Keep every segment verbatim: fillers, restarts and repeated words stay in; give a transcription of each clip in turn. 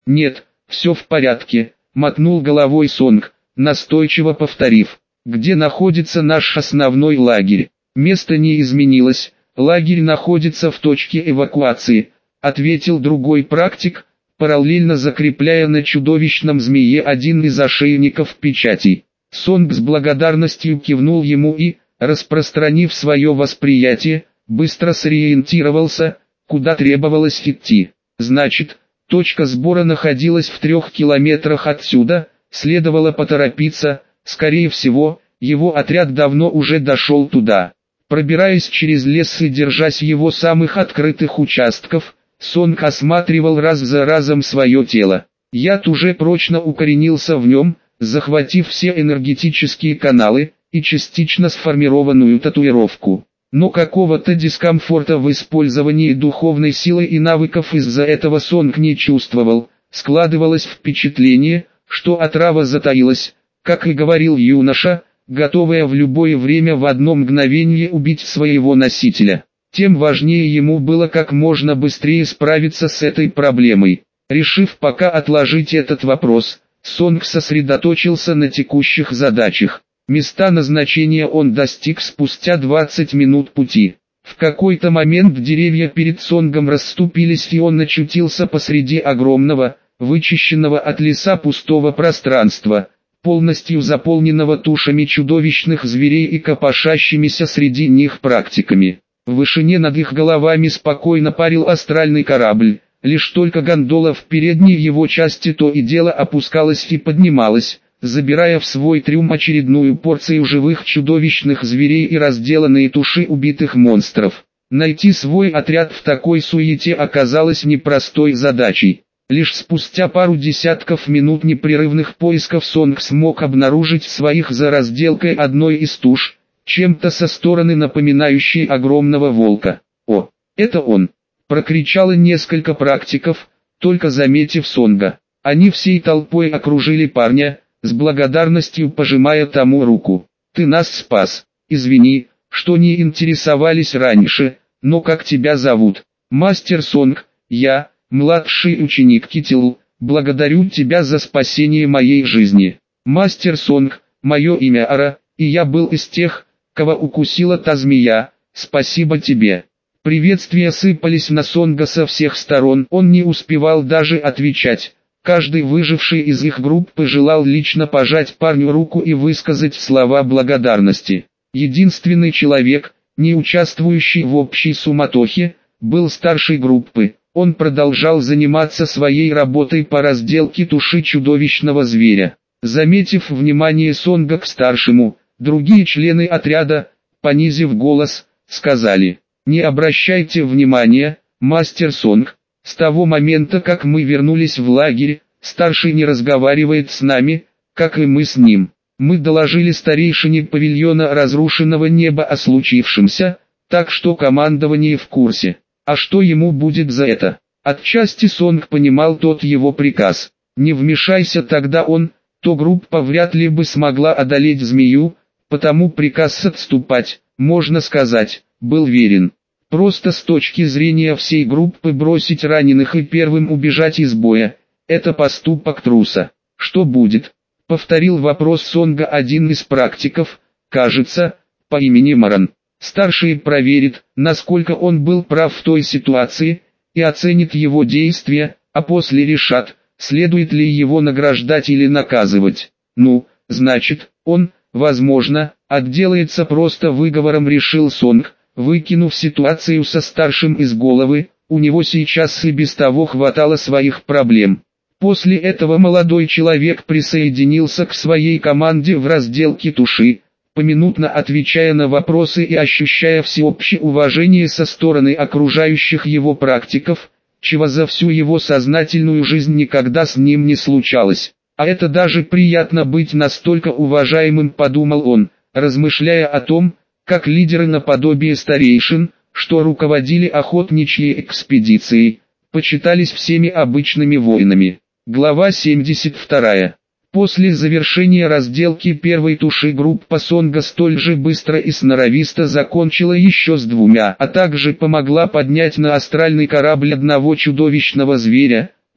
«Нет, все в порядке», — мотнул головой Сонг, настойчиво повторив. «Где находится наш основной лагерь?» «Место не изменилось, лагерь находится в точке эвакуации», — ответил другой практик, параллельно закрепляя на чудовищном змее один из ошейников печатей. Сонг с благодарностью кивнул ему и, распространив свое восприятие, быстро сориентировался, куда требовалось идти. Значит, точка сбора находилась в трех километрах отсюда, следовало поторопиться, скорее всего, его отряд давно уже дошел туда. Пробираясь через лес и держась его самых открытых участков, Сонг осматривал раз за разом свое тело. Яд уже прочно укоренился в нем, захватив все энергетические каналы и частично сформированную татуировку. Но какого-то дискомфорта в использовании духовной силы и навыков из-за этого Сонг не чувствовал. Складывалось впечатление, что отрава затаилась, как и говорил юноша, готовая в любое время в одно мгновение убить своего носителя. Тем важнее ему было как можно быстрее справиться с этой проблемой. Решив пока отложить этот вопрос, Сонг сосредоточился на текущих задачах. Места назначения он достиг спустя двадцать минут пути. В какой-то момент деревья перед Сонгом расступились, и он очутился посреди огромного, вычищенного от леса пустого пространства, полностью заполненного тушами чудовищных зверей и копошащимися среди них практиками. В вышине над их головами спокойно парил астральный корабль, лишь только гондола в передней его части то и дело опускалась и поднималась, забирая в свой трюм очередную порцию живых чудовищных зверей и разделанные туши убитых монстров. Найти свой отряд в такой суете оказалось непростой задачей. Лишь спустя пару десятков минут непрерывных поисков Сонг смог обнаружить своих за разделкой одной из туш, чем-то со стороны напоминающей огромного волка. «О, это он!» — прокричало несколько практиков, только заметив Сонга. Они всей толпой окружили парня, с благодарностью пожимая тому руку. «Ты нас спас. Извини, что не интересовались раньше, но как тебя зовут?» «Мастер Сонг, я, младший ученик Китил, благодарю тебя за спасение моей жизни». «Мастер Сонг, мое имя Ара, и я был из тех, кого укусила та змея, спасибо тебе». Приветствия сыпались на Сонга со всех сторон, он не успевал даже отвечать. Каждый выживший из их группы желал лично пожать парню руку и высказать слова благодарности. Единственный человек, не участвующий в общей суматохе, был старшей группы. Он продолжал заниматься своей работой по разделке туши чудовищного зверя. Заметив внимание Сонга к старшему, другие члены отряда, понизив голос, сказали: «Не обращайте внимания, мастер Сонг. С того момента, как мы вернулись в лагерь, старший не разговаривает с нами, как и мы с ним. Мы доложили старейшине павильона разрушенного неба о случившемся, так что командование в курсе. А что ему будет за это?» Отчасти Сонг понимал тот его приказ. Не вмешайся тогда он, то группа вряд ли бы смогла одолеть змею, потому приказ отступать, можно сказать, был верен. Просто с точки зрения всей группы бросить раненых и первым убежать из боя – это поступок труса. «Что будет?» – повторил вопрос Сонга один из практиков, кажется, по имени Маран. Старший проверит, насколько он был прав в той ситуации, и оценит его действия, а после решат, следует ли его награждать или наказывать. Ну, значит, он, возможно, отделается просто выговором, решил Сонг, выкинув ситуацию со старшим из головы. У него сейчас и без того хватало своих проблем. После этого молодой человек присоединился к своей команде в разделке туши, поминутно отвечая на вопросы и ощущая всеобщее уважение со стороны окружающих его практиков, чего за всю его сознательную жизнь никогда с ним не случалось. А это даже приятно быть настолько уважаемым, подумал он, размышляя о том, как лидеры наподобие старейшин, что руководили охотничьей экспедицией, почитались всеми обычными воинами. Глава семьдесят вторая. После завершения разделки первой туши группа Сонга столь же быстро и сноровисто закончила еще с двумя, а также помогла поднять на астральный корабль одного чудовищного зверя,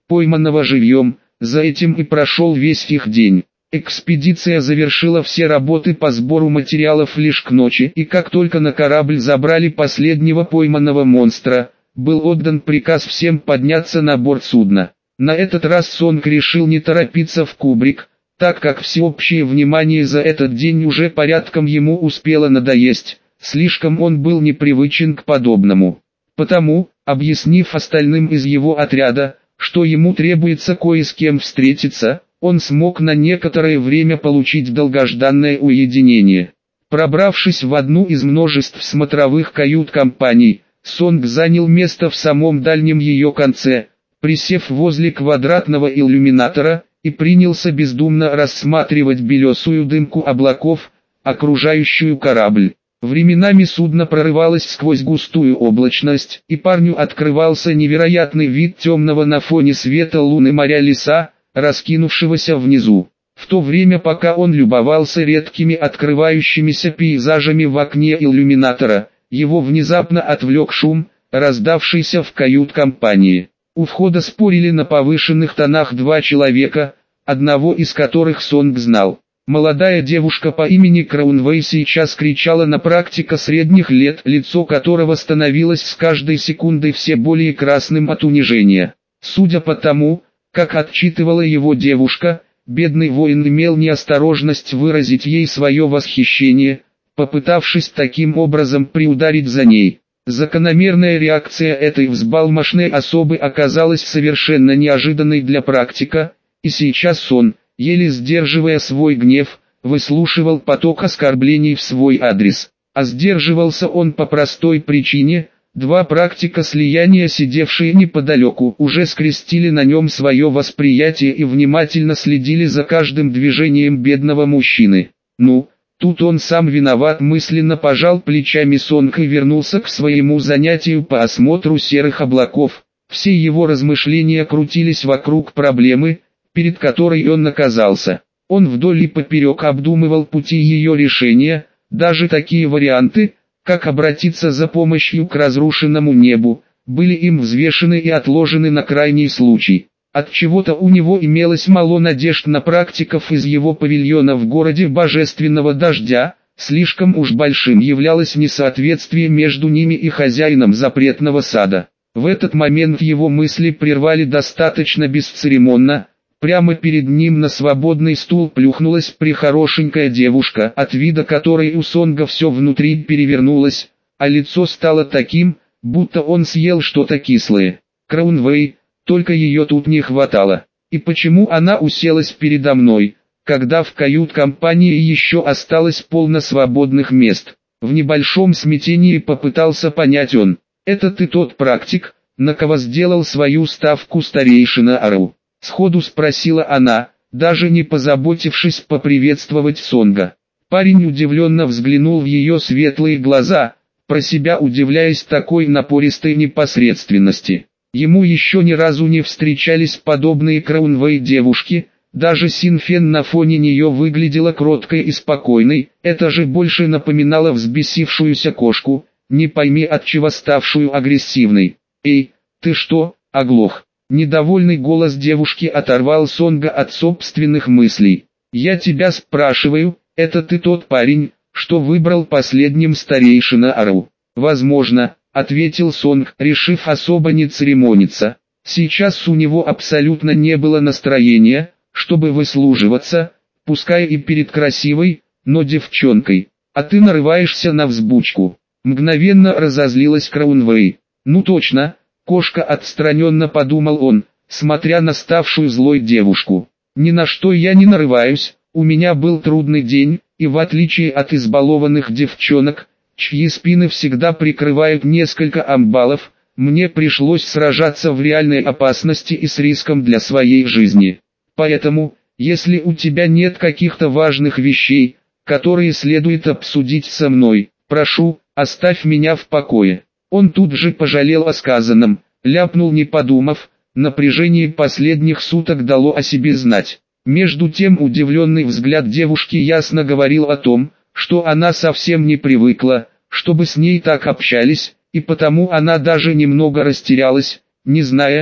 пойманного живьем. За этим и прошел весь их день. Экспедиция завершила все работы по сбору материалов лишь к ночи, и как только на корабль забрали последнего пойманного монстра, был отдан приказ всем подняться на борт судна. На этот раз Сонг решил не торопиться в кубрик, так как всеобщее внимание за этот день уже порядком ему успело надоесть, слишком он был непривычен к подобному. Потому, объяснив остальным из его отряда, что ему требуется кое с кем встретиться, он смог на некоторое время получить долгожданное уединение. Пробравшись в одну из множеств смотровых кают-компаний, Сонг занял место в самом дальнем ее конце, присев возле квадратного иллюминатора, и принялся бездумно рассматривать белесую дымку облаков, окружающую корабль. Временами судно прорывалось сквозь густую облачность, и парню открывался невероятный вид темного на фоне света луны моря леса, раскинувшегося внизу. В то время, пока он любовался редкими открывающимися пейзажами в окне иллюминатора, его внезапно отвлек шум, раздавшийся в кают-компании. У входа спорили на повышенных тонах два человека, одного из которых Сонг знал. Молодая девушка по имени Краунвей сейчас кричала на практика средних лет, лицо которого становилось с каждой секундой все более красным от унижения. Судя по тому, как отчитывала его девушка, бедный воин имел неосторожность выразить ей свое восхищение, попытавшись таким образом приударить за ней. Закономерная реакция этой взбалмошной особы оказалась совершенно неожиданной для практика, и сейчас он, еле сдерживая свой гнев, выслушивал поток оскорблений в свой адрес. А сдерживался он по простой причине: два практика слияния, сидевшие неподалеку, уже скрестили на нем свое восприятие и внимательно следили за каждым движением бедного мужчины. Ну, тут он сам виноват, мысленно пожал плечами Сонг и вернулся к своему занятию по осмотру серых облаков. Все его размышления крутились вокруг проблемы, перед которой он оказался. Он вдоль и поперек обдумывал пути ее решения, даже такие варианты, как обратиться за помощью к разрушенному небу, были им взвешены и отложены на крайний случай. Отчего-то у него имелось мало надежд на практиков из его павильона в городе Божественного Дождя, слишком уж большим являлось несоответствие между ними и хозяином запретного сада. В этот момент его мысли прервали достаточно бесцеремонно. Прямо перед ним на свободный стул плюхнулась прихорошенькая девушка, от вида которой у Сонга все внутри перевернулось, а лицо стало таким, будто он съел что-то кислое. Краунвей, только ее тут не хватало. И почему она уселась передо мной, когда в кают-компании еще осталось полно свободных мест? В небольшом смятении попытался понять он. Это ты тот практик, на кого сделал свою ставку старейшина Ару? Сходу спросила она, даже не позаботившись поприветствовать Сонга. Парень удивленно взглянул в ее светлые глаза, про себя удивляясь такой напористой непосредственности. Ему еще ни разу не встречались подобные Краунвей девушки, даже Синфен на фоне нее выглядела кроткой и спокойной, это же больше напоминало взбесившуюся кошку, не пойми от чего ставшую агрессивной. «Эй, ты что, оглох?» Недовольный голос девушки оторвал Сонга от собственных мыслей. «Я тебя спрашиваю, это ты тот парень, что выбрал последним старейшина Ару?» «Возможно», — ответил Сонг, решив особо не церемониться. Сейчас у него абсолютно не было настроения, чтобы выслуживаться, пускай и перед красивой, но девчонкой. «А ты нарываешься на взбучку». Мгновенно разозлилась Краунвей. «Ну точно». Кошка, отстраненно подумал он, смотря на ставшую злой девушку. «Ни на что я не нарываюсь, у меня был трудный день, и в отличие от избалованных девчонок, чьи спины всегда прикрывают несколько амбалов, мне пришлось сражаться в реальной опасности и с риском для своей жизни. Поэтому, если у тебя нет каких-то важных вещей, которые следует обсудить со мной, прошу, оставь меня в покое». Он тут же пожалел о сказанном, ляпнул не подумав, напряжение последних суток дало о себе знать. Между тем удивленный взгляд девушки ясно говорил о том, что она совсем не привыкла, чтобы с ней так общались, и потому она даже немного растерялась, не зная,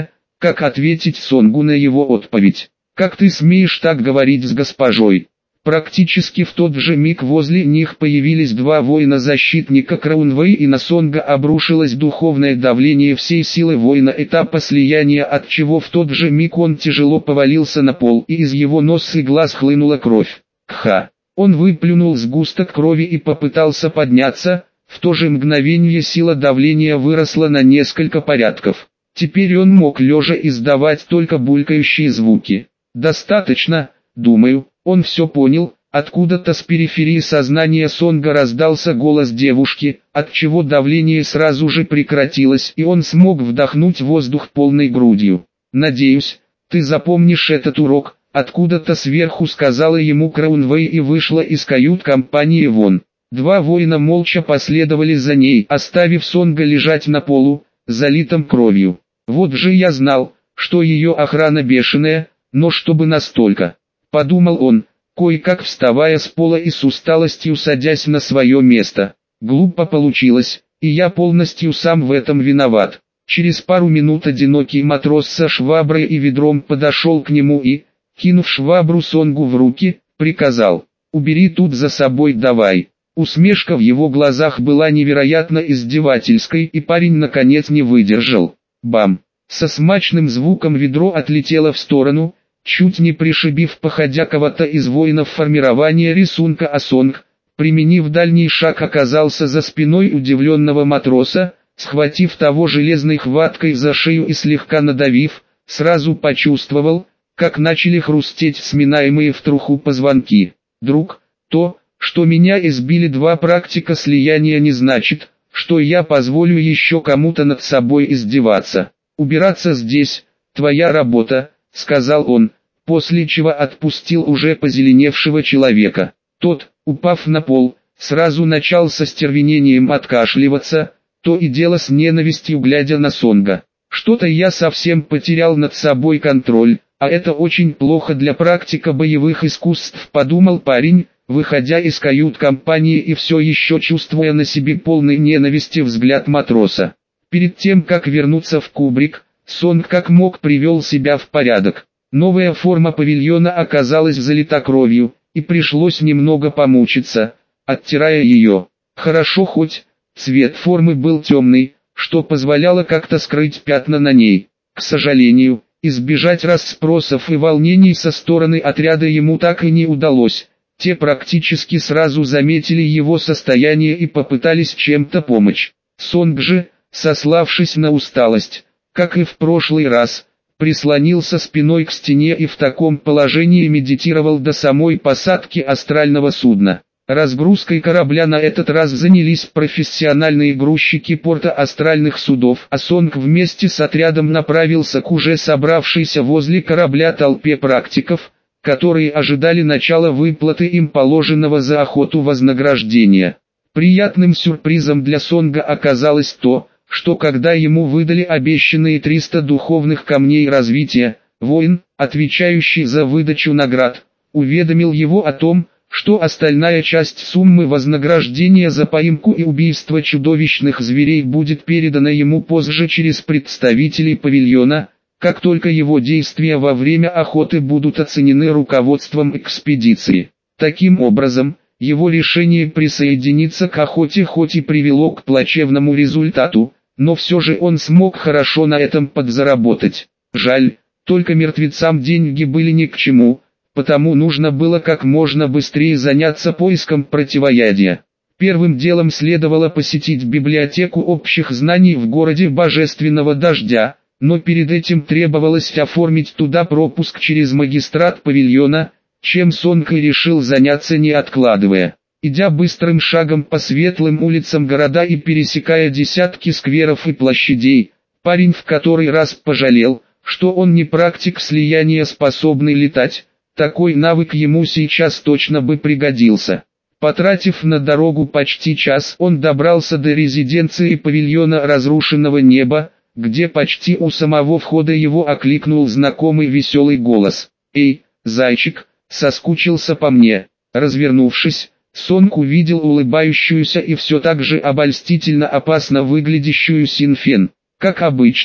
Как ответить Сонгу на его отповедь? «Как ты смеешь так говорить с госпожой?» Практически в тот же миг возле них появились два воина-защитника Краунвэй, и на Сонга обрушилось духовное давление всей силы воина этапа слияния, от чего в тот же миг он тяжело повалился на пол, и из его носа и глаз хлынула кровь. Кха! Он выплюнул сгусток крови и попытался подняться, в то же мгновение сила давления выросла на несколько порядков. Теперь он мог лежа издавать только булькающие звуки. «Достаточно, думаю». Он все понял. Откуда-то с периферии сознания Сонга раздался голос девушки, отчего давление сразу же прекратилось, и он смог вдохнуть воздух полной грудью. «Надеюсь, ты запомнишь этот урок», — откуда-то сверху сказала ему Краунвэй и вышла из кают-компании вон. Два воина молча последовали за ней, оставив Сонга лежать на полу, залитым кровью. «Вот же я знал, что ее охрана бешеная, но чтобы настолько», — подумал он, кое-как вставая с пола и с усталостью садясь на свое место. «Глупо получилось, и я полностью сам в этом виноват». Через пару минут одинокий матрос со шваброй и ведром подошел к нему и, кинув швабру Сонгу в руки, приказал: «Убери тут за собой давай». Усмешка в его глазах была невероятно издевательской, и парень наконец не выдержал. Бам! Со смачным звуком ведро отлетело в сторону, чуть не пришибив походя кого-то из воинов формирования рисунка, а Сонг, применив дальний шаг, оказался за спиной удивленного матроса, схватив того железной хваткой за шею и слегка надавив, сразу почувствовал, как начали хрустеть сминаемые в труху позвонки. «Друг, то, что меня избили два практика слияния, не значит, что я позволю еще кому-то над собой издеваться. Убираться здесь, твоя работа», — сказал он, после чего отпустил уже позеленевшего человека. Тот, упав на пол, сразу начал со стервенением откашливаться, то и дело с ненавистью глядя на Сонга. «Что-то я совсем потерял над собой контроль, а это очень плохо для практика боевых искусств», — подумал парень, выходя из кают-компании и все еще чувствуя на себе полный ненависти взгляд матроса. Перед тем как вернуться в кубрик, Сонг как мог привел себя в порядок. Новая форма павильона оказалась залита кровью, и пришлось немного помучиться, оттирая ее. Хорошо хоть цвет формы был темный, что позволяло как-то скрыть пятна на ней. К сожалению, избежать расспросов и волнений со стороны отряда ему так и не удалось. Те практически сразу заметили его состояние и попытались чем-то помочь. Сонг же, сославшись на усталость, как и в прошлый раз, прислонился спиной к стене и в таком положении медитировал до самой посадки астрального судна. Разгрузкой корабля на этот раз занялись профессиональные грузчики порта астральных судов, а Сонг вместе с отрядом направился к уже собравшейся возле корабля толпе практиков, которые ожидали начала выплаты им положенного за охоту вознаграждения. Приятным сюрпризом для Сонга оказалось то, что когда ему выдали обещанные триста духовных камней развития, воин, отвечающий за выдачу наград, уведомил его о том, что остальная часть суммы вознаграждения за поимку и убийство чудовищных зверей будет передана ему позже через представителей павильона, как только его действия во время охоты будут оценены руководством экспедиции. Таким образом, его решение присоединиться к охоте хоть и привело к плачевному результату, но все же он смог хорошо на этом подзаработать. Жаль, только мертвецам деньги были ни к чему, потому нужно было как можно быстрее заняться поиском противоядия. Первым делом следовало посетить библиотеку общих знаний в городе Божественного Дождя, но перед этим требовалось оформить туда пропуск через магистрат павильона, чем Сонг и решил заняться не откладывая. Идя быстрым шагом по светлым улицам города и пересекая десятки скверов и площадей, парень в который раз пожалел, что он не практик слияния, способный летать. Такой навык ему сейчас точно бы пригодился. Потратив на дорогу почти час, он добрался до резиденции павильона разрушенного неба, где почти у самого входа его окликнул знакомый веселый голос. «Эй, зайчик, соскучился по мне?» Развернувшись, Сонг увидел улыбающуюся и все так же обольстительно опасно выглядящую Синфен. Как обычно,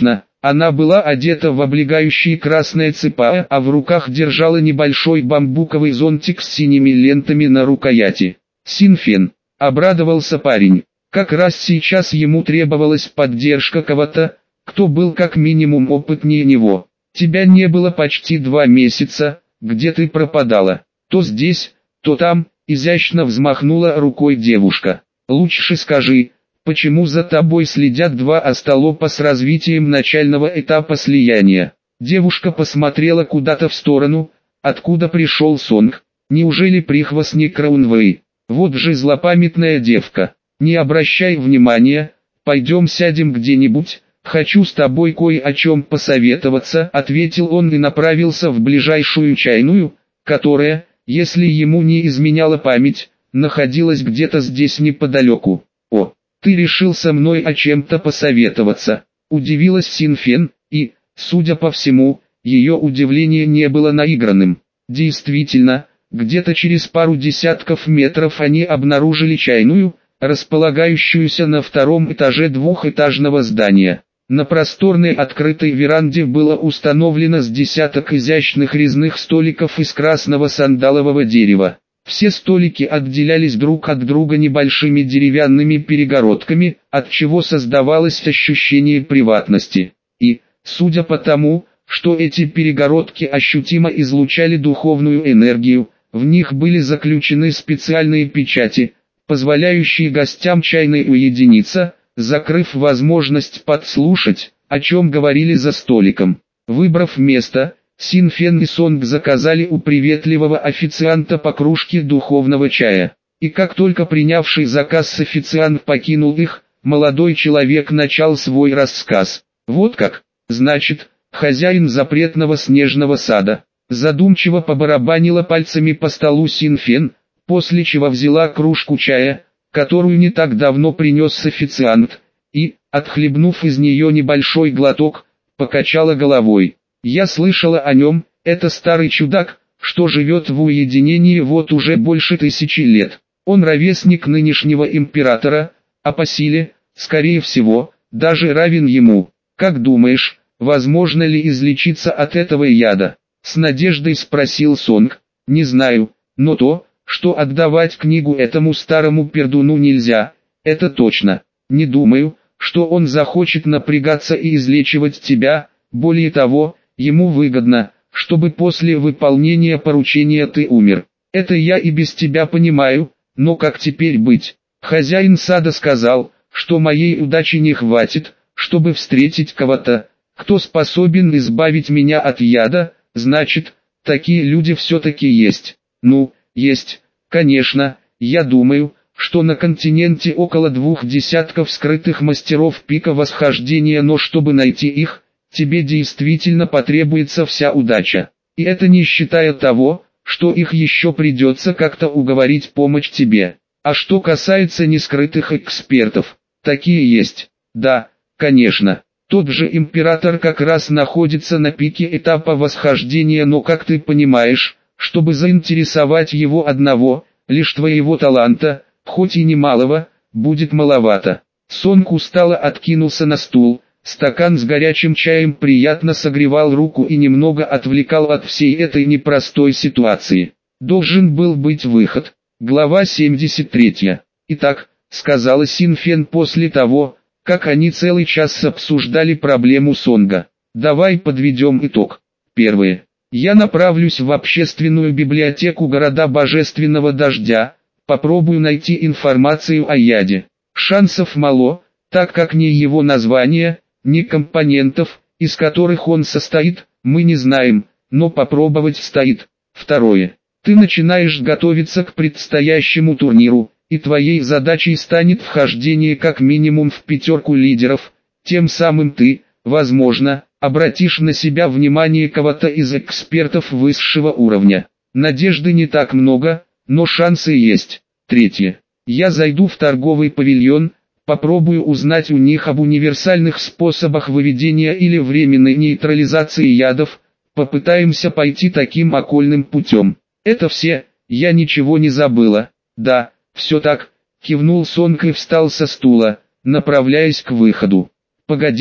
Она была одета в облегающие красное цепа, а в руках держала небольшой бамбуковый зонтик с синими лентами на рукояти. «Синфен», — обрадовался парень. Как раз сейчас ему требовалась поддержка кого-то, кто был как минимум опытнее него. «Тебя не было почти два месяца, где ты пропадала? То здесь, то там», — изящно взмахнула рукой девушка. «Лучше скажи, почему за тобой следят два остолопа с развитием начального этапа слияния?» Девушка посмотрела куда-то в сторону, откуда пришел Сонг. «Неужели прихвостник Раунвэй? Вот же злопамятная девка. Не обращай внимания, пойдем сядем где-нибудь, хочу с тобой кое о чем посоветоваться», — ответил он и направился в ближайшую чайную, которая, если ему не изменяла память, находилась где-то здесь неподалеку. «О, ты решил со мной о чем-то посоветоваться?» — удивилась Синфен, и, судя по всему, ее удивление не было наигранным. Действительно, где-то через пару десятков метров они обнаружили чайную, располагающуюся на втором этаже двухэтажного здания. На просторной открытой веранде было установлено с десяток изящных резных столиков из красного сандалового дерева. Все столики отделялись друг от друга небольшими деревянными перегородками, от чего создавалось ощущение приватности. И, судя по тому, что эти перегородки ощутимо излучали духовную энергию, в них были заключены специальные печати, позволяющие гостям чайной уединиться, закрыв возможность подслушать, о чем говорили за столиком. Выбрав место, Синфен и Сонг заказали у приветливого официанта по кружке духовного чая. И как только принявший заказ официант покинул их, молодой человек начал свой рассказ. «Вот как, значит, хозяин запретного снежного сада». Задумчиво побарабанила пальцами по столу Синфен, после чего взяла кружку чая, которую не так давно принес официант, и, отхлебнув из нее небольшой глоток, покачала головой. «Я слышала о нем, это старый чудак, что живет в уединении вот уже больше тысячи лет. Он ровесник нынешнего императора, а по силе, скорее всего, даже равен ему. Как думаешь, возможно ли излечиться от этого яда?» С надеждой спросил Сонг. «Не знаю, но то, что отдавать книгу этому старому пердуну нельзя, это точно. Не думаю, что он захочет напрягаться и излечивать тебя, более того, ему выгодно, чтобы после выполнения поручения ты умер. Это я и без тебя понимаю, но как теперь быть? Хозяин сада сказал, что моей удачи не хватит, чтобы встретить кого-то, кто способен избавить меня от яда, значит, такие люди все-таки есть. Ну, есть, конечно, я думаю, что на континенте около двух десятков скрытых мастеров пика восхождения, но чтобы найти их, тебе действительно потребуется вся удача. И это не считая того, что их еще придется как-то уговорить помочь тебе. А что касается нескрытых экспертов, такие есть. Да, конечно. Тот же император как раз находится на пике этапа восхождения, но как ты понимаешь, чтобы заинтересовать его одного, лишь твоего таланта, хоть и немалого, будет маловато. Сонг устало откинулся на стул, стакан с горячим чаем приятно согревал руку и немного отвлекал от всей этой непростой ситуации. Должен был быть выход. Глава семьдесят три. «Итак», — сказала Синфен после того, как они целый час обсуждали проблему Сонга. «Давай подведем итог. Первое. Я направлюсь в общественную библиотеку города Божественного Дождя, попробую найти информацию о яде. Шансов мало, так как ни его названия, ни компонентов, из которых он состоит, мы не знаем, но попробовать стоит. Второе. Ты начинаешь готовиться к предстоящему турниру, и твоей задачей станет вхождение как минимум в пятерку лидеров, тем самым ты, возможно, обратишь на себя внимание кого-то из экспертов высшего уровня. Надежды не так много, но шансы есть. Третье. Я зайду в торговый павильон, попробую узнать у них об универсальных способах выведения или временной нейтрализации ядов, попытаемся пойти таким окольным путем. Это все, я ничего не забыла. Да, все так, кивнул Сонг и встал со стула, направляясь к выходу. Погоди,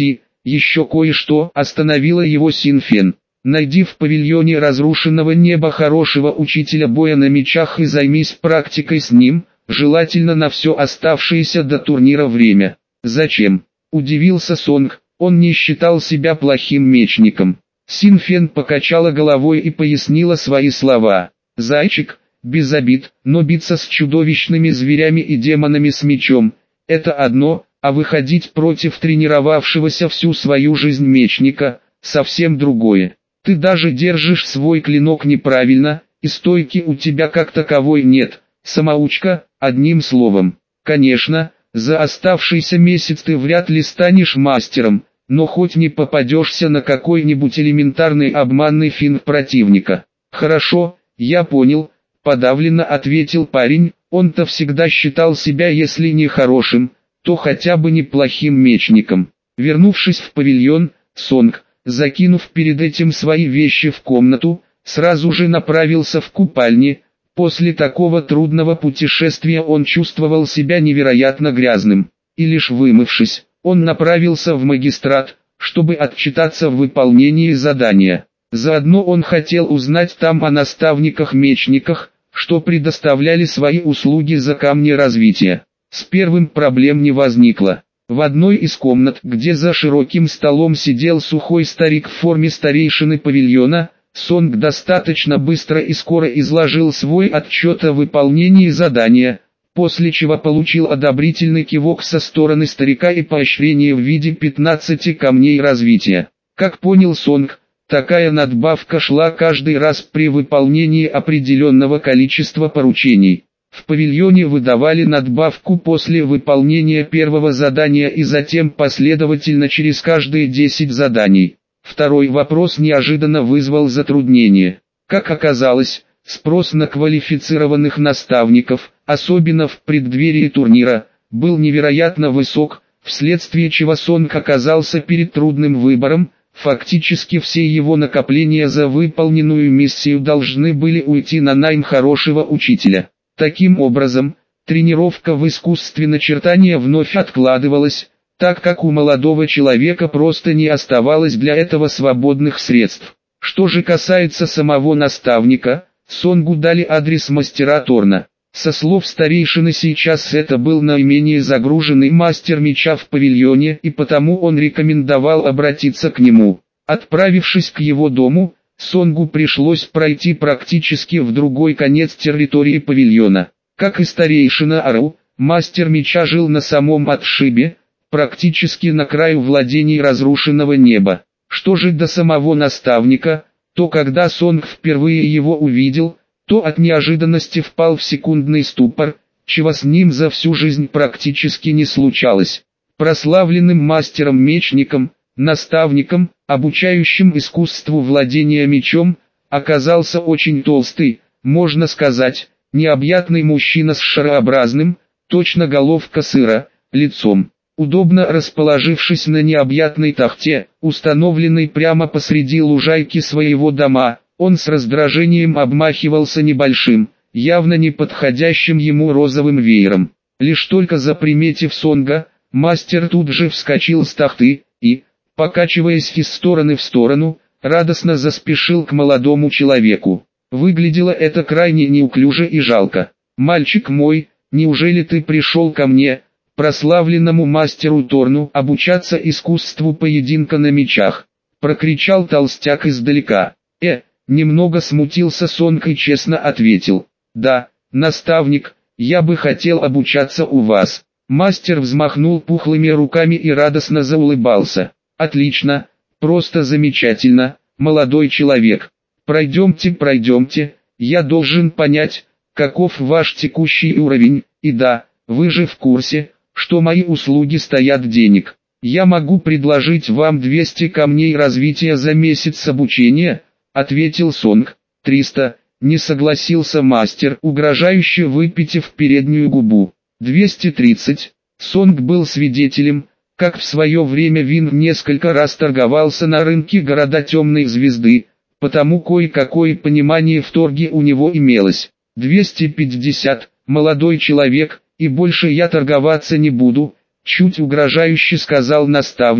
Еще кое-что остановило его Синфен. Найди в павильоне разрушенного неба хорошего учителя боя на мечах и займись практикой с ним, желательно на все оставшееся до турнира время. Зачем? Удивился Сонг, он не считал себя плохим мечником. Синфен покачала головой и пояснила свои слова. Зайчик, без обид, но биться с чудовищными зверями и демонами с мечом – это одно, а выходить против тренировавшегося всю свою жизнь мечника – совсем другое. Ты даже держишь свой клинок неправильно, и стойки у тебя как таковой нет, самоучка, одним словом. Конечно, за оставшийся месяц ты вряд ли станешь мастером, но хоть не попадешься на какой-нибудь элементарный обманный финт противника. Хорошо, я понял, подавленно ответил парень, он-то всегда считал себя если не хорошим, то хотя бы неплохим мечником. Вернувшись в павильон, Сонг, закинув перед этим свои вещи в комнату, сразу же направился в купальни. После такого трудного путешествия он чувствовал себя невероятно грязным, и лишь вымывшись, он направился в магистрат, чтобы отчитаться в выполнении задания. Заодно он хотел узнать там о наставниках-мечниках, что предоставляли свои услуги за камни развития. С первым проблем не возникло. В одной из комнат, где за широким столом сидел сухой старик в форме старейшины павильона, Сонг достаточно быстро и скоро изложил свой отчет о выполнении задания, после чего получил одобрительный кивок со стороны старика и поощрение в виде пятнадцати камней развития. Как понял Сонг, такая надбавка шла каждый раз при выполнении определенного количества поручений. В павильоне выдавали надбавку после выполнения первого задания и затем последовательно через каждые десять заданий. Второй вопрос неожиданно вызвал затруднение. Как оказалось, спрос на квалифицированных наставников, особенно в преддверии турнира, был невероятно высок, вследствие чего Сонг оказался перед трудным выбором. Фактически все его накопления за выполненную миссию должны были уйти на найм хорошего учителя. Таким образом, тренировка в искусстве начертания вновь откладывалась, так как у молодого человека просто не оставалось для этого свободных средств. Что же касается самого наставника, Сонгу дали адрес мастера Торна. Со слов старейшины сейчас это был наименее загруженный мастер меча в павильоне, и потому он рекомендовал обратиться к нему. Отправившись к его дому, Сонгу пришлось пройти практически в другой конец территории павильона. Как и старейшина Ару, мастер меча жил на самом отшибе, практически на краю владений разрушенного неба. Что же до самого наставника, то когда Сонг впервые его увидел, то от неожиданности впал в секундный ступор, чего с ним за всю жизнь практически не случалось. Прославленным мастером-мечником, наставником, обучающим искусству владения мечом, оказался очень толстый, можно сказать, необъятный мужчина с шарообразным, точно головка сыра, лицом. Удобно расположившись на необъятной тахте, установленной прямо посреди лужайки своего дома, он с раздражением обмахивался небольшим, явно не подходящим ему розовым веером. Лишь только заприметив Сонга, мастер тут же вскочил с тахты и, покачиваясь из стороны в сторону, радостно заспешил к молодому человеку. Выглядело это крайне неуклюже и жалко. «Мальчик мой, неужели ты пришел ко мне, прославленному мастеру Торну, обучаться искусству поединка на мечах?» — прокричал толстяк издалека. «Э!» — немного смутился Сонг и честно ответил. «Да, наставник, я бы хотел обучаться у вас». Мастер взмахнул пухлыми руками и радостно заулыбался. «Отлично, просто замечательно, молодой человек. Пройдемте, пройдемте, я должен понять, каков ваш текущий уровень, и да, вы же в курсе, что мои услуги стоят денег. Я могу предложить вам двести камней развития за месяц обучения», — ответил Сонг. «триста», — не согласился мастер, угрожающе выпитив переднюю губу. «двести тридцать». Сонг был свидетелем, как в свое время Вин несколько раз торговался на рынке города Темной Звезды, потому кое-какое понимание в торге у него имелось. «двести пятьдесят, молодой человек, и больше я торговаться не буду», — чуть угрожающе сказал наставник,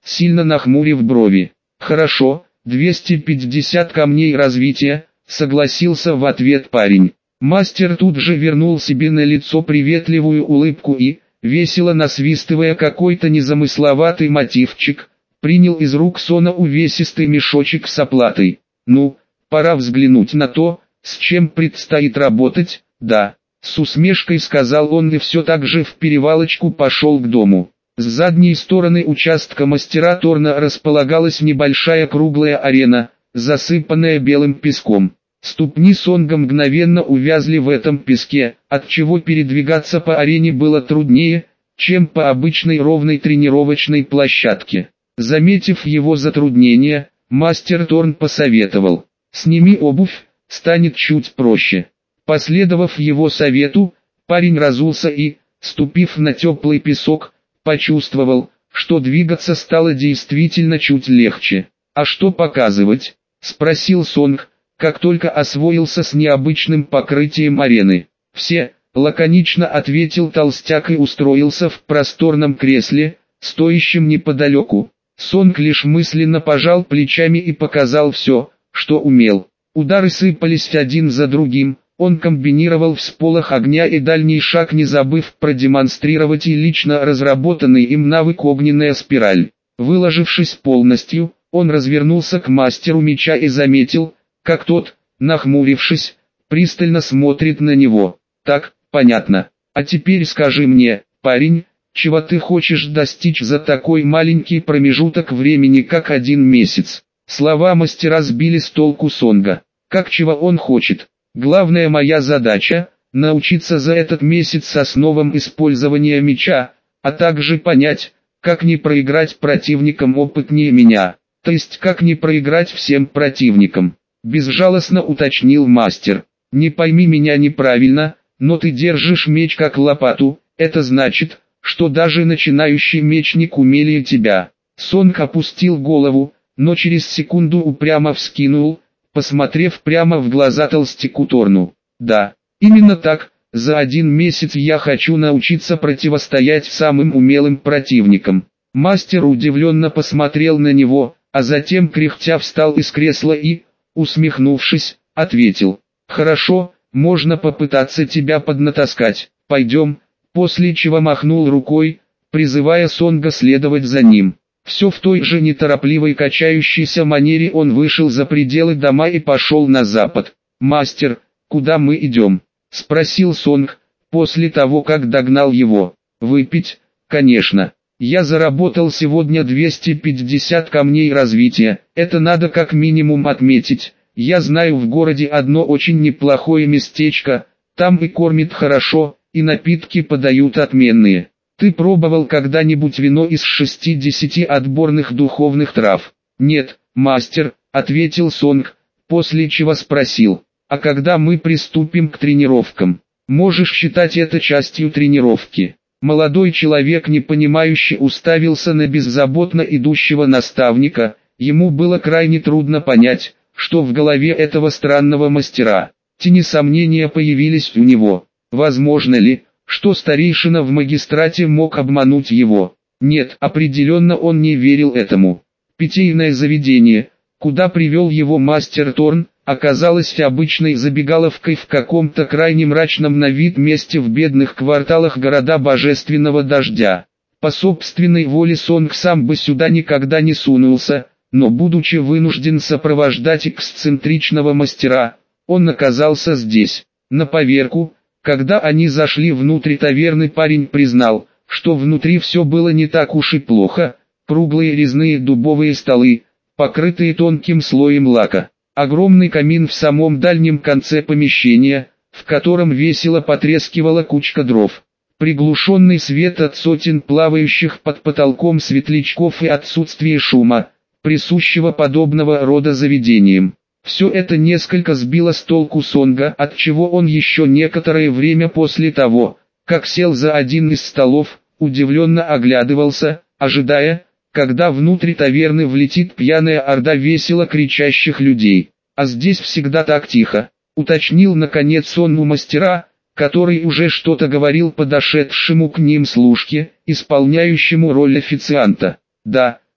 сильно нахмурив брови. «Хорошо, двести пятьдесят камней развития», — согласился в ответ парень. Мастер тут же вернул себе на лицо приветливую улыбку и, весело насвистывая какой-то незамысловатый мотивчик, принял из рук Сона увесистый мешочек с оплатой. «Ну, пора взглянуть на то, с чем предстоит работать, да», — с усмешкой сказал он и все так же в перевалочку пошел к дому. С задней стороны участка мастера Торна располагалась небольшая круглая арена, засыпанная белым песком. Ступни Сонга мгновенно увязли в этом песке, отчего передвигаться по арене было труднее, чем по обычной ровной тренировочной площадке. Заметив его затруднение, мастер Торн посоветовал: «Сними обувь, станет чуть проще». Последовав его совету, парень разулся и, ступив на теплый песок, почувствовал, что двигаться стало действительно чуть легче. «А что показывать?» — спросил Сонг, как только освоился с необычным покрытием арены. «Все», — лаконично ответил толстяк и устроился в просторном кресле, стоящем неподалеку. Сонг лишь мысленно пожал плечами и показал все, что умел. Удары сыпались один за другим, он комбинировал всполох огня и дальний шаг, не забыв продемонстрировать и лично разработанный им навык огненная спираль. Выложившись полностью, он развернулся к мастеру меча и заметил, как тот, нахмурившись, пристально смотрит на него. «Так, понятно. А теперь скажи мне, парень, чего ты хочешь достичь за такой маленький промежуток времени, как один месяц?» Слова мастера сбили с толку Сонга. «Как чего он хочет? Главная моя задача – научиться за этот месяц основам использования меча, а также понять, как не проиграть противникам опытнее меня, то есть как не проиграть всем противникам», – безжалостно уточнил мастер. «Не пойми меня неправильно, но ты держишь меч как лопату, это значит, что даже начинающий мечник умелее тебя». Сонг опустил голову, но через секунду упрямо вскинул, посмотрев прямо в глаза толстяку Торну. «Да, именно так, за один месяц я хочу научиться противостоять самым умелым противникам». Мастер удивленно посмотрел на него, а затем кряхтя встал из кресла и, усмехнувшись, ответил: «Хорошо, можно попытаться тебя поднатаскать, пойдем», после чего махнул рукой, призывая Сонга следовать за ним. Все в той же неторопливой качающейся манере он вышел за пределы дома и пошел на запад. «Мастер, куда мы идем?» — спросил Сонг, после того как догнал его. «Выпить, конечно. Я заработал сегодня двести пятьдесят камней развития, это надо как минимум отметить. Я знаю в городе одно очень неплохое местечко, там и кормят хорошо, и напитки подают отменные. Ты пробовал когда-нибудь вино из шестидесяти отборных духовных трав?» «Нет, мастер», — ответил Сонг, после чего спросил: «А когда мы приступим к тренировкам? Можешь считать это частью тренировки?» Молодой человек непонимающе уставился на беззаботно идущего наставника, ему было крайне трудно понять, что в голове этого странного мастера. Тени сомнения появились у него. Возможно ли, что старейшина в магистрате мог обмануть его? Нет, определенно он не верил этому. Питейное заведение, куда привел его мастер Торн, оказалось обычной забегаловкой в каком-то крайне мрачном на вид месте в бедных кварталах города Божественного Дождя. По собственной воле Сонг сам бы сюда никогда не сунулся, но будучи вынужден сопровождать эксцентричного мастера, он оказался здесь. На поверку, когда они зашли внутрь таверны, парень признал, что внутри все было не так уж и плохо. Круглые резные дубовые столы, покрытые тонким слоем лака. Огромный камин в самом дальнем конце помещения, в котором весело потрескивала кучка дров. Приглушенный свет от сотен плавающих под потолком светлячков и отсутствие шума, присущего подобного рода заведениям. Все это несколько сбило с толку Сонга, отчего он еще некоторое время после того, как сел за один из столов, удивленно оглядывался, ожидая, когда внутрь таверны влетит пьяная орда весело кричащих людей. «А здесь всегда так тихо», — уточнил наконец он у мастера, который уже что-то говорил подошедшему к ним служке, исполняющему роль официанта. «Да,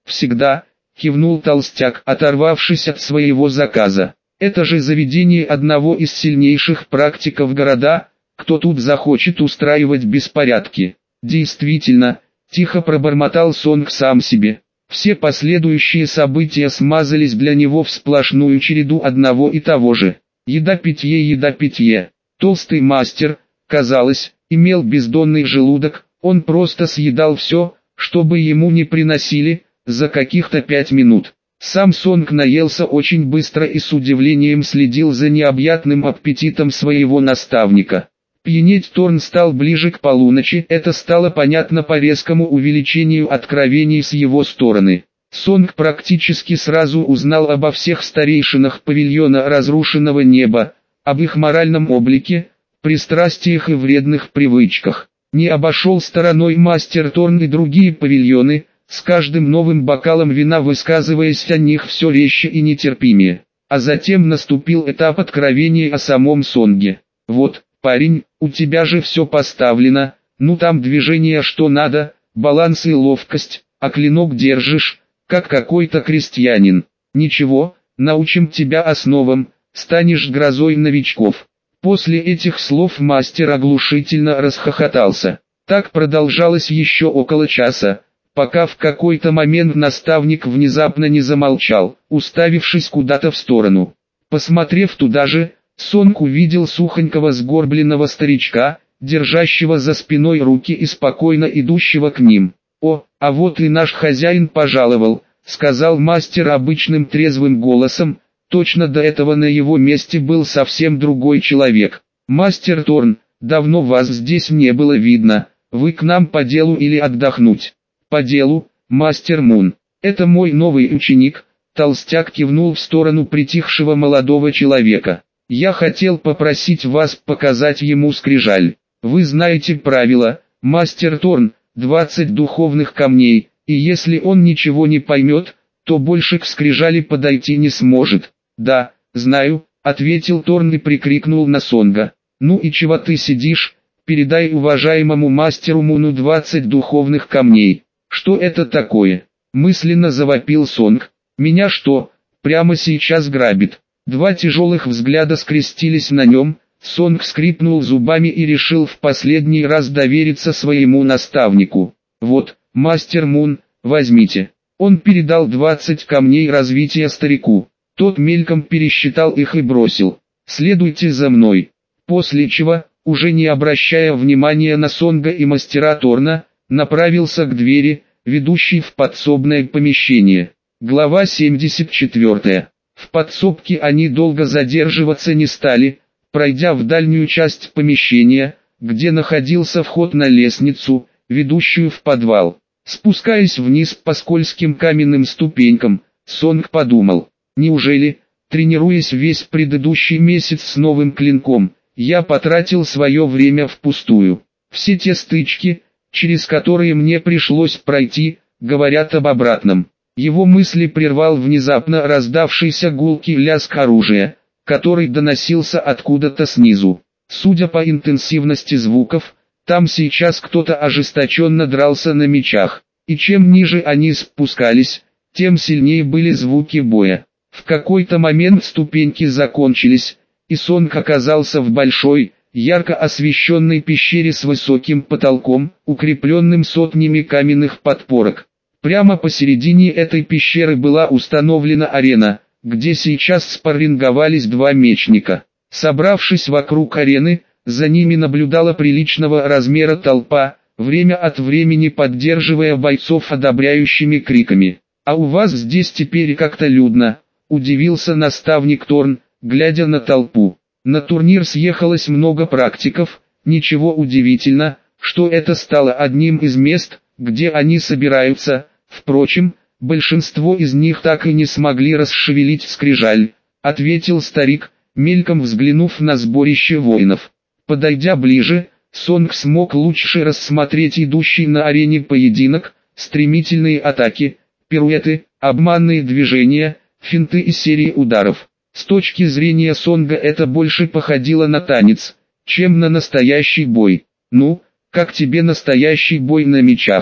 Всегда, кивнул толстяк, оторвавшись от своего заказа. Это же заведение одного из сильнейших практиков города, кто тут захочет устраивать беспорядки. Действительно, тихо пробормотал Сонг сам себе. Все последующие события смазались для него в сплошную череду одного и того же. Еда-питье, еда-питье. Толстый мастер, казалось, имел бездонный желудок, он просто съедал все, что бы ему не приносили, за каких-то пять минут. Сам Сонг наелся очень быстро и с удивлением следил за необъятным аппетитом своего наставника. Пьянеть Торн стал ближе к полуночи, это стало понятно по резкому увеличению откровений с его стороны. Сонг практически сразу узнал обо всех старейшинах павильона разрушенного неба, об их моральном облике, пристрастиях и вредных привычках. Не обошел стороной мастер Торн и другие павильоны, с каждым новым бокалом вина высказываясь о них все резче и нетерпимее. А затем наступил этап откровения о самом Сонге. «Вот, парень, у тебя же все поставлено, ну там движение что надо, баланс и ловкость, а клинок держишь, как какой-то крестьянин. Ничего, научим тебя основам, станешь грозой новичков». После этих слов мастер оглушительно расхохотался. Так продолжалось еще около часа, пока в какой-то момент наставник внезапно не замолчал, уставившись куда-то в сторону. Посмотрев туда же, Сонг увидел сухонького сгорбленного старичка, держащего за спиной руки и спокойно идущего к ним. «О, а вот и наш хозяин пожаловал», — сказал мастер обычным трезвым голосом. Точно до этого на его месте был совсем другой человек. «Мастер Торн, давно вас здесь не было видно, вы к нам по делу или отдохнуть?» «По делу, мастер Мун. Это мой новый ученик», — толстяк кивнул в сторону притихшего молодого человека. «Я хотел попросить вас показать ему скрижаль. Вы знаете правила, мастер Торн, двадцать духовных камней, и если он ничего не поймет, то больше к скрижали подойти не сможет». «Да, знаю», — ответил Торн и прикрикнул на Сонга. «Ну и чего ты сидишь? Передай уважаемому мастеру Муну двадцать духовных камней». «Что это такое?» — мысленно завопил Сонг. «Меня что, прямо сейчас грабит?» Два тяжелых взгляда скрестились на нем, Сонг скрипнул зубами и решил в последний раз довериться своему наставнику. «Вот, мастер Мун, возьмите». Он передал двадцать камней развития старику. Тот мельком пересчитал их и бросил: «Следуйте за мной». После чего, уже не обращая внимания на Сонга и мастера Торна, направился к двери, ведущей в подсобное помещение. Глава семьдесят четыре. В подсобке они долго задерживаться не стали, пройдя в дальнюю часть помещения, где находился вход на лестницу, ведущую в подвал. Спускаясь вниз по скользким каменным ступенькам, Сонг подумал: неужели, тренируясь весь предыдущий месяц с новым клинком, я потратил свое время впустую? Все те стычки, через которые мне пришлось пройти, говорят об обратном. Его мысли прервал внезапно раздавшийся гулкий лязг оружия, который доносился откуда-то снизу. Судя по интенсивности звуков, там сейчас кто-то ожесточенно дрался на мечах, и чем ниже они спускались, тем сильнее были звуки боя. В какой-то момент ступеньки закончились, и Сонг оказался в большой, ярко освещенной пещере с высоким потолком, укрепленным сотнями каменных подпорок. Прямо посередине этой пещеры была установлена арена, где сейчас спарринговались два мечника. Собравшись вокруг арены, за ними наблюдала приличного размера толпа, время от времени поддерживая бойцов одобряющими криками. «А у вас здесь теперь как-то людно», — удивился наставник Торн, глядя на толпу. На турнир съехалось много практиков, ничего удивительно, что это стало одним из мест, где они собираются. Впрочем, большинство из них так и не смогли расшевелить скрижаль, ответил старик, мельком взглянув на сборище воинов. Подойдя ближе, Сонг смог лучше рассмотреть идущий на арене поединок, стремительные атаки, пируэты, обманные движения, финты и серии ударов. С точки зрения Сонга это больше походило на танец, чем на настоящий бой. «Ну, как тебе настоящий бой на мечах?»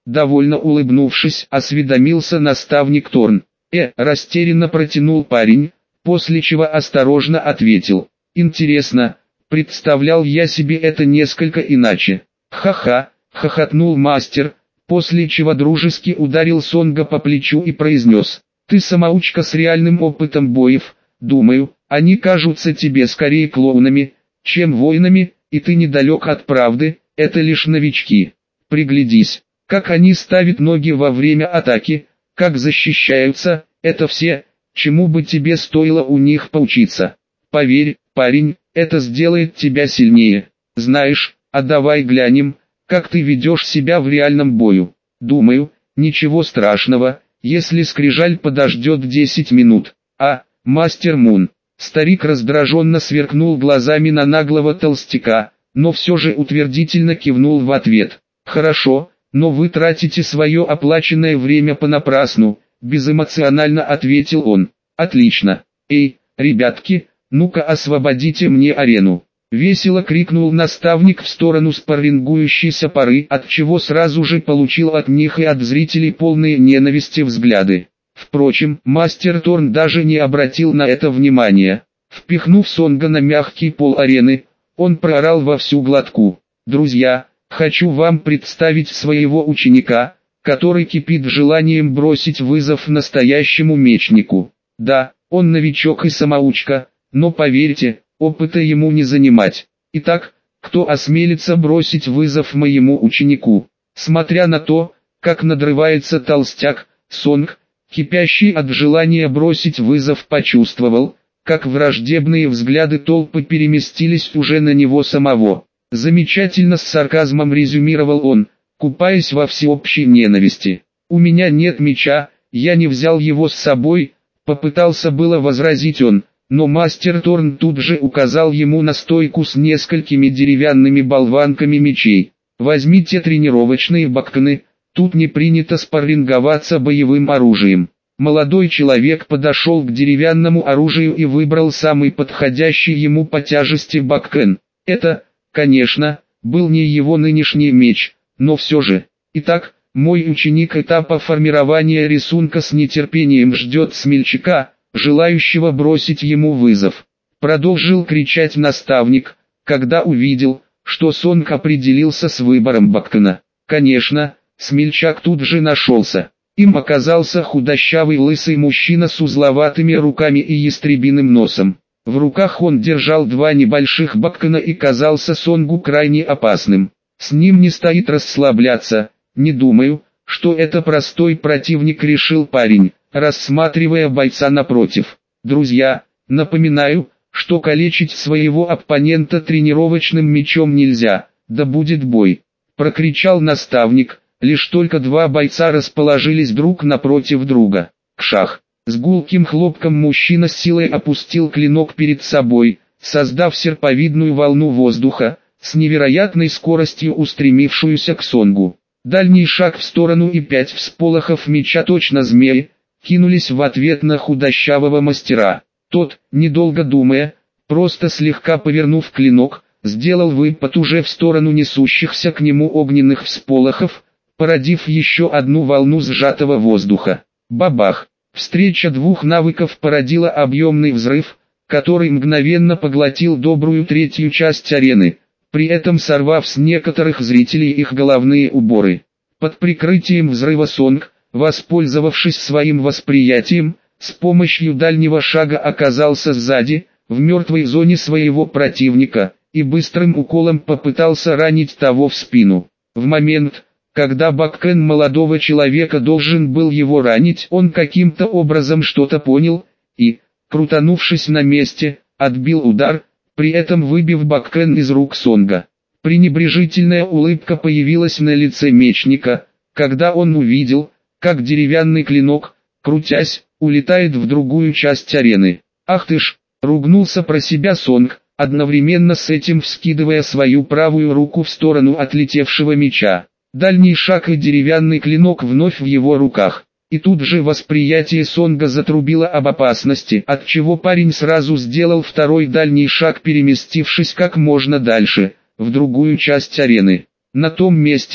Довольно улыбнувшись, осведомился наставник Торн. «Э», растерянно протянул парень, после чего осторожно ответил. «Интересно, представлял я себе это несколько иначе». «Ха-ха», хохотнул мастер, после чего дружески ударил Сонга по плечу и произнес. «Ты самоучка с реальным опытом боев, думаю, они кажутся тебе скорее клоунами, чем воинами, и ты недалек от правды, это лишь новички. Приглядись, как они ставят ноги во время атаки, как защищаются, это все, чему бы тебе стоило у них поучиться. Поверь, парень, это сделает тебя сильнее. Знаешь, а давай глянем, как ты ведешь себя в реальном бою. Думаю, ничего страшного, если скрижаль подождет десять минут. А, мастер Мун». Старик раздраженно сверкнул глазами на наглого толстяка, но все же утвердительно кивнул в ответ. «Хорошо, но вы тратите свое оплаченное время понапрасну», безэмоционально ответил он. «Отлично. Эй, ребятки, ну-ка освободите мне арену». Весело крикнул наставник в сторону спаррингующейся пары, от чего сразу же получил от них и от зрителей полные ненависти взгляды. Впрочем, мастер Торн даже не обратил на это внимания. Впихнув Сонга на мягкий пол арены, он проорал во всю глотку. «Друзья, хочу вам представить своего ученика, который кипит желанием бросить вызов настоящему мечнику. Да, он новичок и самоучка, но поверьте, опыта ему не занимать. Итак, кто осмелится бросить вызов моему ученику?» Смотря на то, как надрывается толстяк, Сонг, кипящий от желания бросить вызов, почувствовал, как враждебные взгляды толпы переместились уже на него самого. Замечательно, с сарказмом резюмировал он, купаясь во всеобщей ненависти. «У меня нет меча, я не взял его с собой», попытался было возразить он, но мастер Торн тут же указал ему на стойку с несколькими деревянными болванками мечей. «Возьмите тренировочные бакканы, тут не принято спарринговаться боевым оружием». Молодой человек подошел к деревянному оружию и выбрал самый подходящий ему по тяжести баккен. Это, конечно, был не его нынешний меч, но все же. «Итак, мой ученик этапа формирования рисунка с нетерпением ждет смельчака, желающего бросить ему вызов», продолжил кричать наставник, когда увидел, что Сонг определился с выбором баккена. Конечно, смельчак тут же нашелся. Им оказался худощавый лысый мужчина с узловатыми руками и ястребиным носом. В руках он держал два небольших баккена и казался Сонгу крайне опасным. «С ним не стоит расслабляться, не думаю, что это простой противник», решил парень, рассматривая бойца напротив. «Друзья, напоминаю, что калечить своего оппонента тренировочным мечом нельзя, да будет бой», прокричал наставник. Лишь только два бойца расположились друг напротив друга. Кшах! С гулким хлопком мужчина с силой опустил клинок перед собой, создав серповидную волну воздуха, с невероятной скоростью устремившуюся к Сонгу. Дальний шаг в сторону и пять всполохов меча, точно змеи, кинулись в ответ на худощавого мастера. Тот, недолго думая, просто слегка повернув клинок, сделал выпад уже в сторону несущихся к нему огненных всполохов, породив еще одну волну сжатого воздуха. Бабах! Встреча двух навыков породила объемный взрыв, который мгновенно поглотил добрую третью часть арены, при этом сорвав с некоторых зрителей их головные уборы. Под прикрытием взрыва Сонг, воспользовавшись своим восприятием, с помощью дальнего шага оказался сзади, в мертвой зоне своего противника, и быстрым уколом попытался ранить того в спину. В момент, когда баккен молодого человека должен был его ранить, он каким-то образом что-то понял, и, крутанувшись на месте, отбил удар, при этом выбив баккен из рук Сонга. Пренебрежительная улыбка появилась на лице мечника, когда он увидел, как деревянный клинок, крутясь, улетает в другую часть арены. «Ах ты ж!» — ругнулся про себя Сонг, одновременно с этим вскидывая свою правую руку в сторону отлетевшего меча. Дальний шаг и деревянный клинок вновь в его руках. И тут же восприятие Сонга затрубило об опасности, отчего парень сразу сделал второй дальний шаг, переместившись как можно дальше, в другую часть арены. На том месте,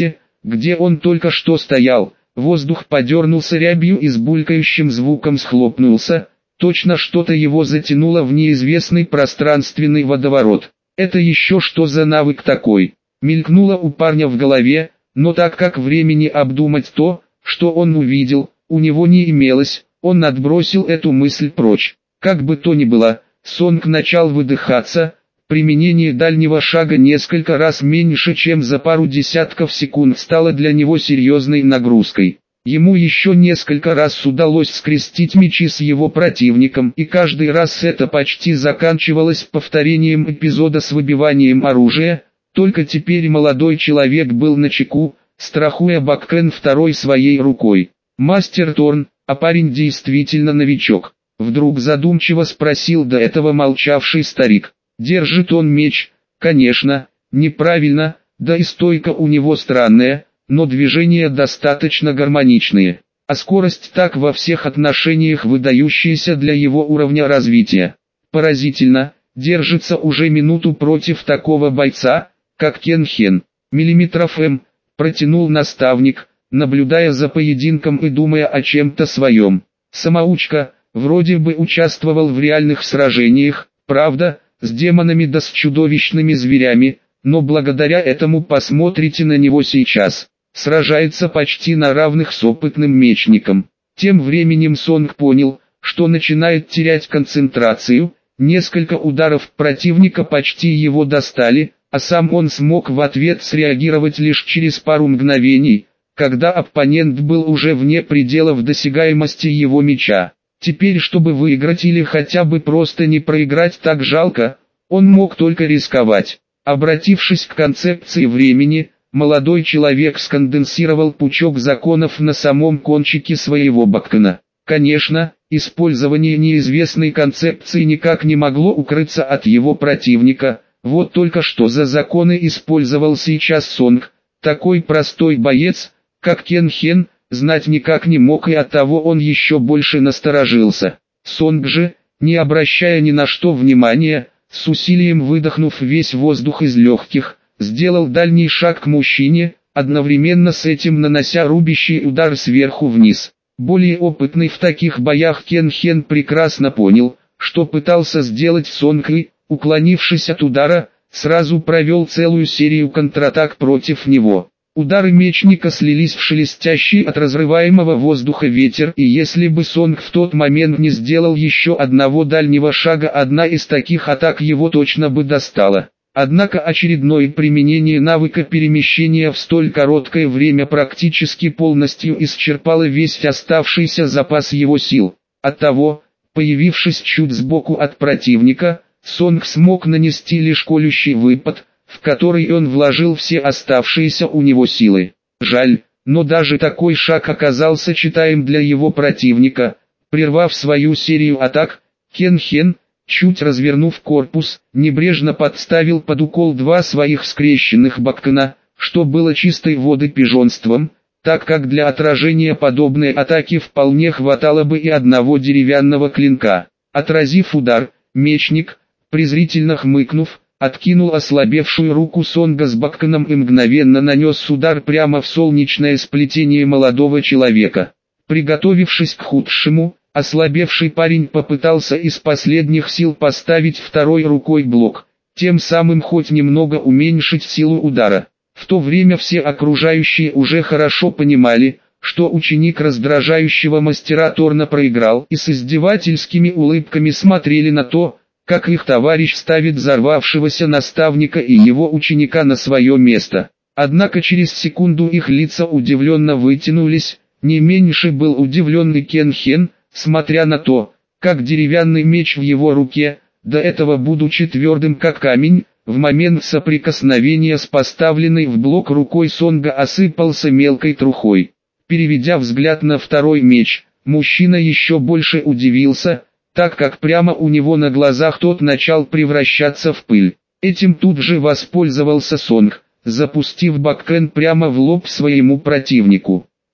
где он только что стоял. Воздух подернулся рябью и с булькающим звуком схлопнулся, точно что-то его затянуло в неизвестный пространственный водоворот. «Это еще что за навык такой?» Мелькнуло у парня в голове, но так как времени обдумать то, что он увидел, у него не имелось, он отбросил эту мысль прочь. Как бы то ни было, Сонг начал выдыхаться, применение дальнего шага несколько раз меньше, чем за пару десятков секунд стало для него серьезной нагрузкой. Ему еще несколько раз удалось скрестить мечи с его противником, и каждый раз это почти заканчивалось повторением эпизода с выбиванием оружия, только теперь молодой человек был начеку, страхуя бэкхенд второй своей рукой. «Мастер Торн, а парень действительно новичок?» Вдруг задумчиво спросил до этого молчавший старик. «Держит он меч, конечно, неправильно, да и стойка у него странная, но движения достаточно гармоничные, а скорость так во всех отношениях выдающаяся для его уровня развития. Поразительно, держится уже минуту против такого бойца, как Кен Хен. Миллиметров М, протянул наставник, наблюдая за поединком и думая о чем-то своем. Самоучка, вроде бы участвовал в реальных сражениях, правда, с демонами да с чудовищными зверями, но благодаря этому посмотрите на него сейчас. Сражается почти на равных с опытным мечником. Тем временем Сонг понял, что начинает терять концентрацию, несколько ударов противника почти его достали, а сам он смог в ответ среагировать лишь через пару мгновений, когда оппонент был уже вне пределов досягаемости его меча. Теперь, чтобы выиграть или хотя бы просто не проиграть, так жалко, он мог только рисковать. Обратившись к концепции времени, молодой человек сконденсировал пучок законов на самом кончике своего бэкхена. Конечно, использование неизвестной концепции никак не могло укрыться от его противника, вот только что за законы использовал сейчас Сонг, такой простой боец, как Кен Хен, знать никак не мог, и оттого он еще больше насторожился. Сонг же, не обращая ни на что внимания, с усилием выдохнув весь воздух из легких, сделал дальний шаг к мужчине, одновременно с этим нанося рубящий удар сверху вниз. Более опытный в таких боях Кен Хен прекрасно понял, что пытался сделать Сонг, и, уклонившись от удара, сразу провел целую серию контратак против него. Удары мечника слились в шелестящий от разрываемого воздуха ветер, и если бы Сонг в тот момент не сделал еще одного дальнего шага, одна из таких атак его точно бы достала. Однако очередное применение навыка перемещения в столь короткое время практически полностью исчерпало весь оставшийся запас его сил. Оттого, появившись чуть сбоку от противника, Сонг смог нанести лишь колющий выпад, в который он вложил все оставшиеся у него силы. Жаль, но даже такой шаг оказался читаем для его противника. Прервав свою серию атак, Кен Хен, чуть развернув корпус, небрежно подставил под укол два своих скрещенных бэкхена, что было чистой воды пижонством, так как для отражения подобной атаки вполне хватало бы и одного деревянного клинка. Отразив удар, мечник, презрительно хмыкнув, откинул ослабевшую руку Сонга с бэкхеном и мгновенно нанес удар прямо в солнечное сплетение молодого человека. Приготовившись к худшему, ослабевший парень попытался из последних сил поставить второй рукой блок, тем самым хоть немного уменьшить силу удара. В то время все окружающие уже хорошо понимали, что ученик раздражающего мастера Торна проиграл, и с издевательскими улыбками смотрели на то, как их товарищ ставит взорвавшегося наставника и его ученика на свое место. Однако через секунду их лица удивленно вытянулись, не меньше был удивленный Кен Хен, смотря на то, как деревянный меч в его руке, до этого будучи твердым как камень, в момент соприкосновения с поставленной в блок рукой Сонга осыпался мелкой трухой. Переведя взгляд на второй меч, мужчина еще больше удивился, так как прямо у него на глазах тот начал превращаться в пыль. Этим тут же воспользовался Сонг, запустив бэкхенд прямо в лоб своему противнику.